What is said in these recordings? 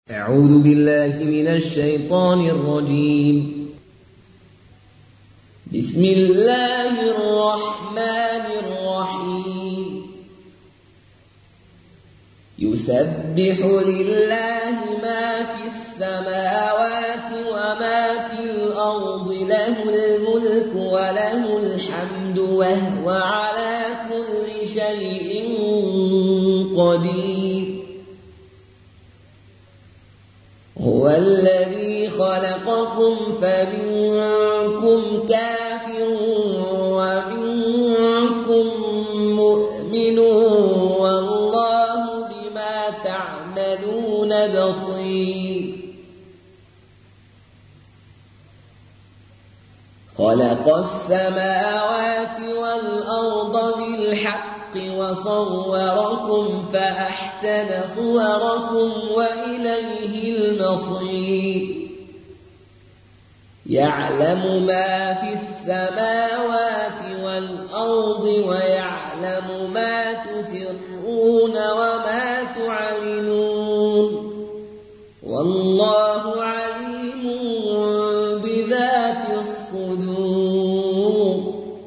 أعوذ بالله من الشيطان الرجيم. بسم الله الرحمن الرحيم. يسبح لله ما في السماوات وما في الأرض، له الملك وله الحمد وهو على كل شيء قدير. هو الذي خلقكم فمنكم كافر ومنكم مؤمن، والله بما تعملون بصير. خلق السماوات والأرض بالحق وصوركم فأحسن صوركم وإليه المصير. يعلم ما في السماوات والأرض ويعلم ما تسرون وما تعلنون، والله عليم بذات الصدور.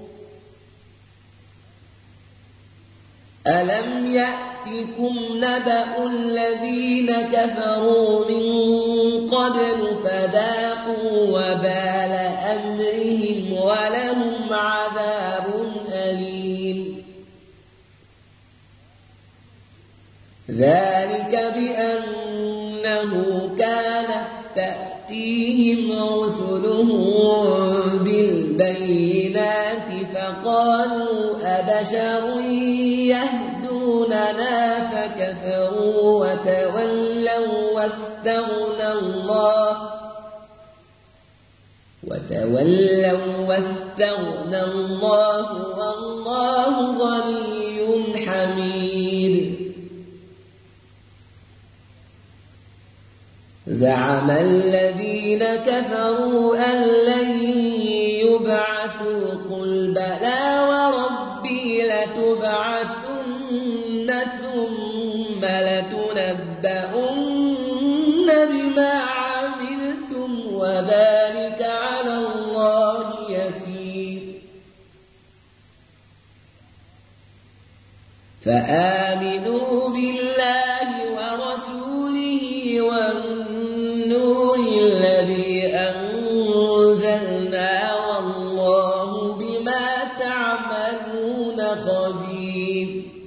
ألم يأتكم نبأ الذين كفروا من قبل فذاقوا وبال أمرهم ولهم عذاب أليم. ذلك بأنه كانت تأتيهم رسلهم بالبينات فقالوا أبشر يهدوننا فكفروا وتولوا واستغنى الله والله غني حميد. زعم الذين كفروا أن لن يبعثوا، قل بلى وربي لتبعثن ثم لتنبؤن بما عملتم وذلك على الله يسير. فآمنوا بالله ورسوله والنور الذي أنزلنا والله بما تعملون خبير.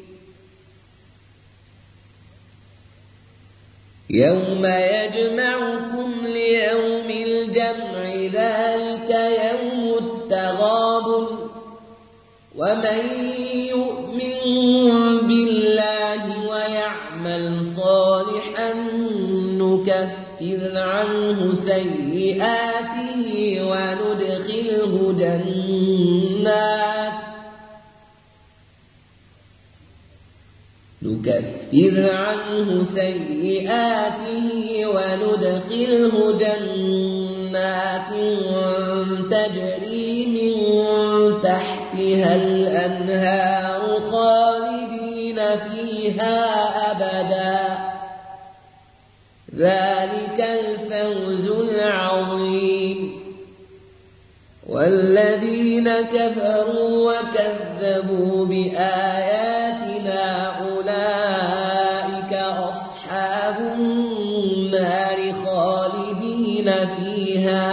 يوم يجمعكم ليوم الجمع ذلك يوم التغابن، ومن يؤمن بالله ويعمل صالحا نكفر عنه سيئاته وندخله جنات تجري من تحتها الأنهار خالدين فيها أبدا. ذلك الفوز العظيم. والذين كفروا وكذبوا بآياتنا أولئك أصحاب النار خالدين فيها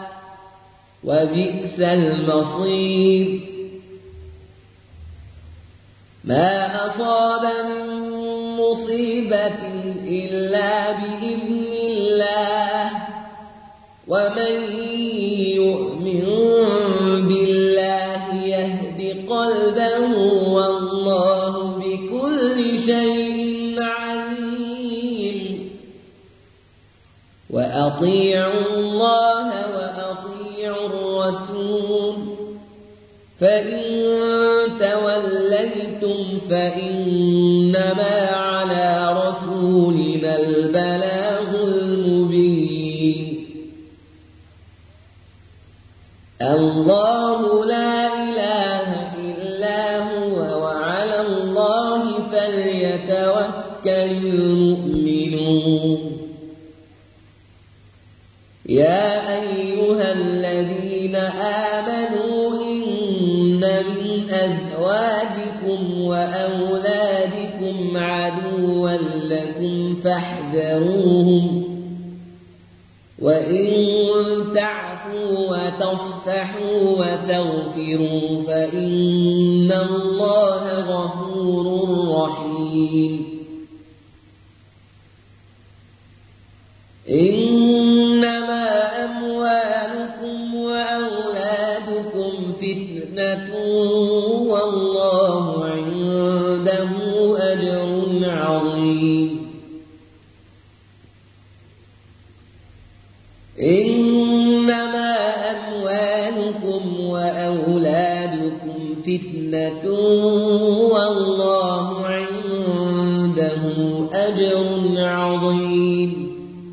وبئس المصير. ما أصاب من مصيبة إلا بإذن الله، ومن يؤمن بالله يهد قلبه والله بكل شيء عليم. وأطيعوا الله وأطيعوا الرسول، فإن توليتم فإنما على رسولنا البلاغ المبين. الله لا إله إلا هو وعلى الله فليتوكل المؤمنون. يا أيها الذين آمنوا إن من أزواجكم وأولادكم عدوا لكم فاحذروهم وإن تعفوا وتصفحوا وتغفروا فإن الله غفور رحيم إنما أموالكم وأولادكم فتنة والله عنده أجر عظيم إنما أموالكم وأولادكم فتنة والله عنده أجر عظيم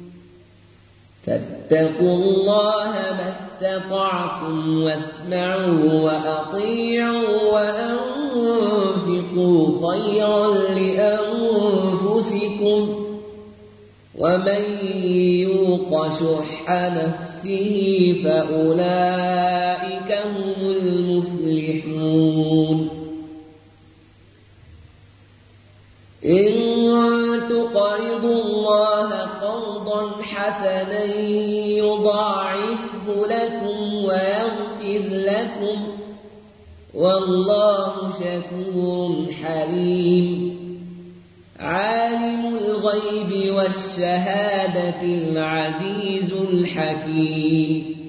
فاتقوا الله ما استطعتم واسمعوا وأطيعوا وأنفقوا خيرا لأنفسكم ومن يوق شح نفسه فأولئك هم المفلحون إن تقرضوا الله قرضا حسنا يضاعفه لكم ويغفر لكم والله شكور حليم عالم الغيب والشهادة العزيز الحكيم